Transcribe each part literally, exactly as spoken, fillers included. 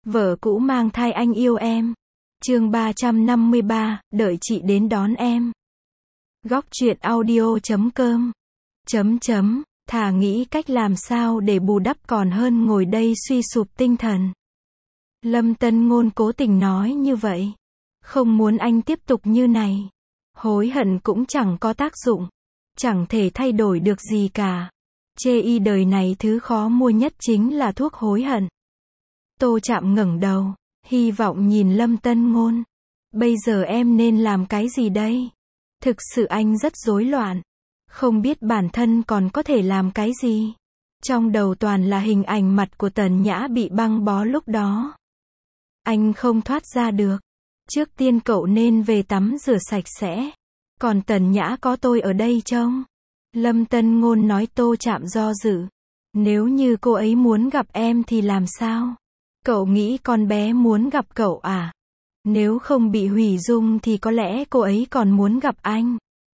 Vợ cũ mang thai anh yêu em. Chương ba trăm năm mươi ba, đợi chị đến đón em. Góc truyện audio chấm com. Chấm chấm, thà nghĩ cách làm sao để bù đắp còn hơn ngồi đây suy sụp tinh thần. Lâm Tân Ngôn cố tình nói như vậy. Không muốn anh tiếp tục như này. Hối hận cũng chẳng có tác dụng. Chẳng thể thay đổi được gì cả. Chê y đời này thứ khó mua nhất chính là thuốc hối hận. Tô Trạm ngẩng đầu, hy vọng nhìn Lâm Tân Ngôn. Bây giờ em nên làm cái gì đây? Thực sự anh rất rối loạn. Không biết bản thân còn có thể làm cái gì. Trong đầu toàn là hình ảnh mặt của Tần Nhã bị băng bó lúc đó. Anh không thoát ra được. Trước tiên cậu nên về tắm rửa sạch sẽ. Còn Tần Nhã có tôi ở đây trông. Lâm Tân Ngôn nói. Tô Trạm do dự. Nếu như cô ấy muốn gặp em thì làm sao? Cậu nghĩ con bé muốn gặp cậu à? Nếu không bị hủy dung thì có lẽ cô ấy còn muốn gặp anh.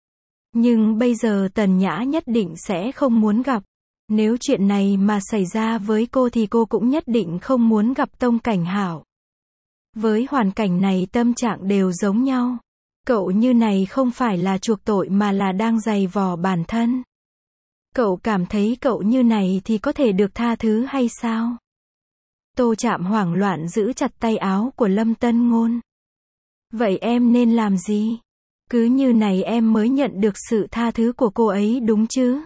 Nhưng bây giờ Tần Nhã nhất định sẽ không muốn gặp. Nếu chuyện này mà xảy ra với cô thì cô cũng nhất định không muốn gặp Tông Cảnh Hảo. Với hoàn cảnh này tâm trạng đều giống nhau. Cậu như này không phải là chuộc tội mà là đang giày vò bản thân. Cậu cảm thấy cậu như này thì có thể được tha thứ hay sao? Tô Trạm hoảng loạn giữ chặt tay áo của Lâm Tân Ngôn. Vậy em nên làm gì? Cứ như này em mới nhận được sự tha thứ của cô ấy đúng chứ?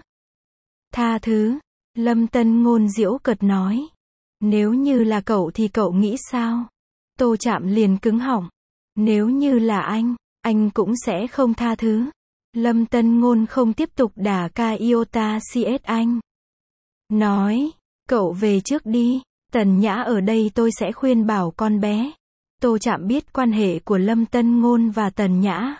Tha thứ? Lâm Tân Ngôn giễu cợt nói. Nếu như là cậu thì cậu nghĩ sao? Tô Trạm liền cứng họng. Nếu như là anh, anh cũng sẽ không tha thứ. Lâm Tân Ngôn không tiếp tục đả ca iota cs anh. Nói, cậu về trước đi. Tần Nhã ở đây tôi sẽ khuyên bảo con bé. Tô Trạm biết quan hệ của Lâm Tân Ngôn và Tần Nhã.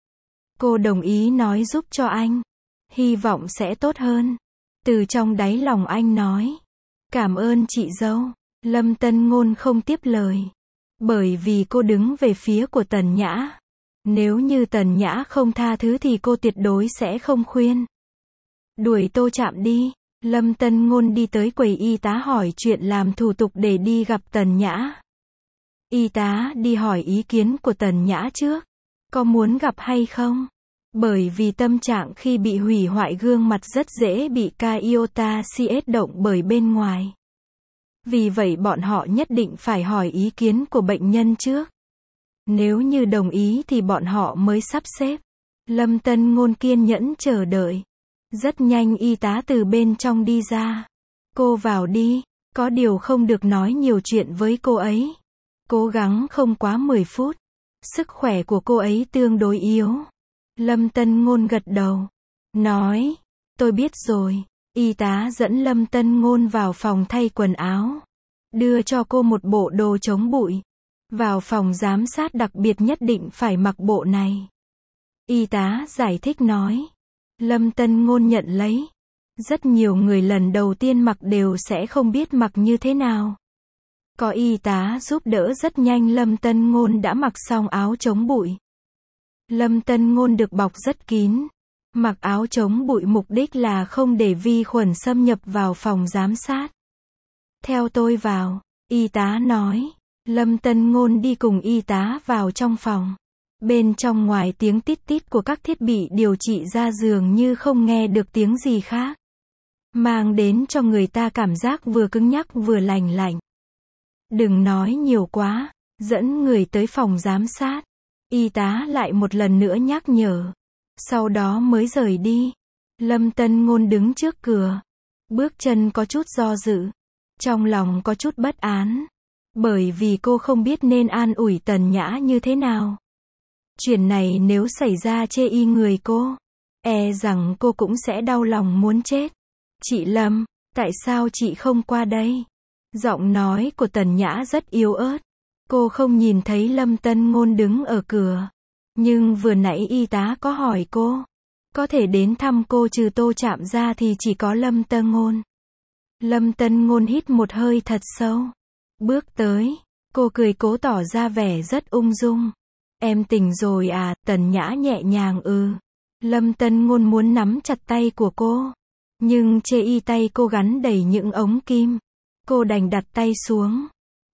Cô đồng ý nói giúp cho anh. Hy vọng sẽ tốt hơn. Từ trong đáy lòng anh nói. Cảm ơn chị dâu. Lâm Tân Ngôn không tiếp lời. Bởi vì cô đứng về phía của Tần Nhã. Nếu như Tần Nhã không tha thứ thì cô tuyệt đối sẽ không khuyên. Đuổi Tô Trạm đi. Lâm Tân Ngôn đi tới quầy y tá hỏi chuyện làm thủ tục để đi gặp Tần Nhã. Y tá đi hỏi ý kiến của Tần Nhã trước. Có muốn gặp hay không? Bởi vì tâm trạng khi bị hủy hoại gương mặt rất dễ bị ca iota cs động bởi bên ngoài. Vì vậy bọn họ nhất định phải hỏi ý kiến của bệnh nhân trước. Nếu như đồng ý thì bọn họ mới sắp xếp. Lâm Tân Ngôn kiên nhẫn chờ đợi. Rất nhanh y tá từ bên trong đi ra. Cô vào đi, có điều không được nói nhiều chuyện với cô ấy. Cố gắng không quá mười phút. Sức khỏe của cô ấy tương đối yếu. Lâm Tân Ngôn gật đầu. Nói, tôi biết rồi. Y tá dẫn Lâm Tân Ngôn vào phòng thay quần áo. Đưa cho cô một bộ đồ chống bụi. Vào phòng giám sát đặc biệt nhất định phải mặc bộ này. Y tá giải thích nói. Lâm Tân Ngôn nhận lấy. Rất nhiều người lần đầu tiên mặc đều sẽ không biết mặc như thế nào. Có y tá giúp đỡ rất nhanh Lâm Tân Ngôn đã mặc xong áo chống bụi. Lâm Tân Ngôn được bọc rất kín. Mặc áo chống bụi mục đích là không để vi khuẩn xâm nhập vào phòng giám sát. Theo tôi vào, y tá nói. Lâm Tân Ngôn đi cùng y tá vào trong phòng. Bên trong ngoài tiếng tít tít của các thiết bị điều trị ra dường như không nghe được tiếng gì khác. Mang đến cho người ta cảm giác vừa cứng nhắc vừa lành lạnh. Đừng nói nhiều quá, dẫn người tới phòng giám sát. Y tá lại một lần nữa nhắc nhở. Sau đó mới rời đi. Lâm Tân Ngôn đứng trước cửa. Bước chân có chút do dự. Trong lòng có chút bất an. Bởi vì cô không biết nên an ủi Tần Nhã như thế nào. Chuyện này nếu xảy ra chê y người cô, e rằng cô cũng sẽ đau lòng muốn chết. Chị Lâm, tại sao chị không qua đây? Giọng nói của Tần Nhã rất yếu ớt. Cô không nhìn thấy Lâm Tân Ngôn đứng ở cửa. Nhưng vừa nãy y tá có hỏi cô. Có thể đến thăm cô trừ Tô Trạm ra thì chỉ có Lâm Tân Ngôn. Lâm Tân Ngôn hít một hơi thật sâu. Bước tới. Cô cười cố tỏ ra vẻ rất ung dung. Em tỉnh rồi à? Tần Nhã nhẹ nhàng ừ. Lâm Tân Ngôn muốn nắm chặt tay của cô. Nhưng chê y tay cô gắn đầy những ống kim. Cô đành đặt tay xuống.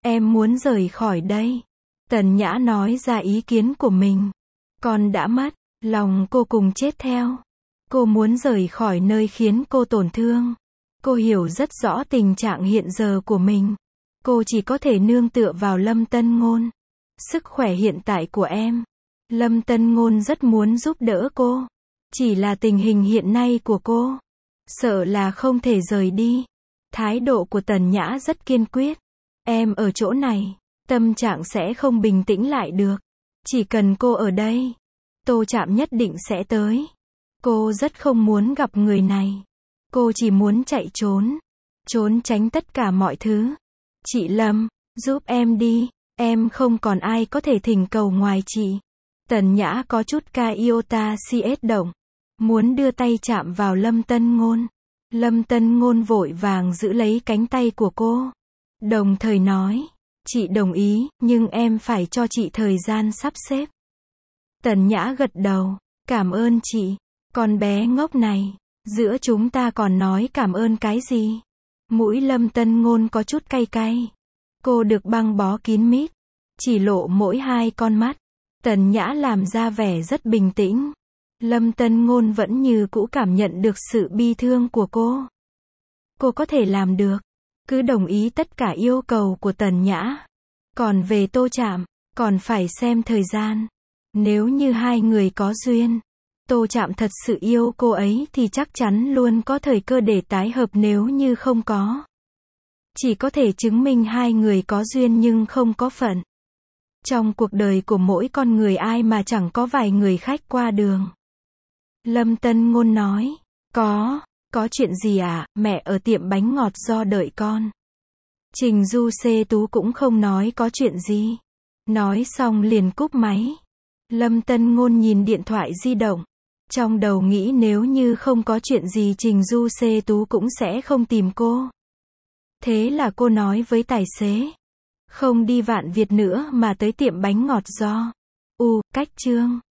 Em muốn rời khỏi đây. Tần Nhã nói ra ý kiến của mình. Con đã mất, lòng cô cùng chết theo. Cô muốn rời khỏi nơi khiến cô tổn thương. Cô hiểu rất rõ tình trạng hiện giờ của mình. Cô chỉ có thể nương tựa vào Lâm Tân Ngôn. Sức khỏe hiện tại của em. Lâm Tân Ngôn rất muốn giúp đỡ cô. Chỉ là tình hình hiện nay của cô. Sợ là không thể rời đi. Thái độ của Tần Nhã rất kiên quyết. Em ở chỗ này, tâm trạng sẽ không bình tĩnh lại được. Chỉ cần cô ở đây, Tô Trạm nhất định sẽ tới. Cô rất không muốn gặp người này. Cô chỉ muốn chạy trốn. Trốn tránh tất cả mọi thứ. Chị Lâm, giúp em đi. Em không còn ai có thể thỉnh cầu ngoài chị. Tần Nhã có chút ca iota cs động. Muốn đưa tay chạm vào Lâm Tân Ngôn. Lâm Tân Ngôn vội vàng giữ lấy cánh tay của cô. Đồng thời nói, chị đồng ý, nhưng em phải cho chị thời gian sắp xếp. Tần Nhã gật đầu, cảm ơn chị. Con bé ngốc này, giữa chúng ta còn nói cảm ơn cái gì? Mũi Lâm Tân Ngôn có chút cay cay. Cô được băng bó kín mít, chỉ lộ mỗi hai con mắt. Tần Nhã làm ra vẻ rất bình tĩnh. Lâm Tân Ngôn vẫn như cũ cảm nhận được sự bi thương của cô. Cô có thể làm được, cứ đồng ý tất cả yêu cầu của Tần Nhã. Còn về Tô Trạm, còn phải xem thời gian. Nếu như hai người có duyên, Tô Trạm thật sự yêu cô ấy thì chắc chắn luôn có thời cơ để tái hợp, nếu như không có. Chỉ có thể chứng minh hai người có duyên nhưng không có phận. Trong cuộc đời của mỗi con người ai mà chẳng có vài người khách qua đường. Lâm Tân Ngôn nói, có, có chuyện gì à, mẹ ở tiệm bánh ngọt do đợi con. Trình Du Xê Tú cũng không nói có chuyện gì. Nói xong liền cúp máy. Lâm Tân Ngôn nhìn điện thoại di động. Trong đầu nghĩ nếu như không có chuyện gì Trình Du Xê Tú cũng sẽ không tìm cô. Thế là cô nói với tài xế. Không đi Vạn Việt nữa mà tới tiệm bánh ngọt do. U, cách Trương.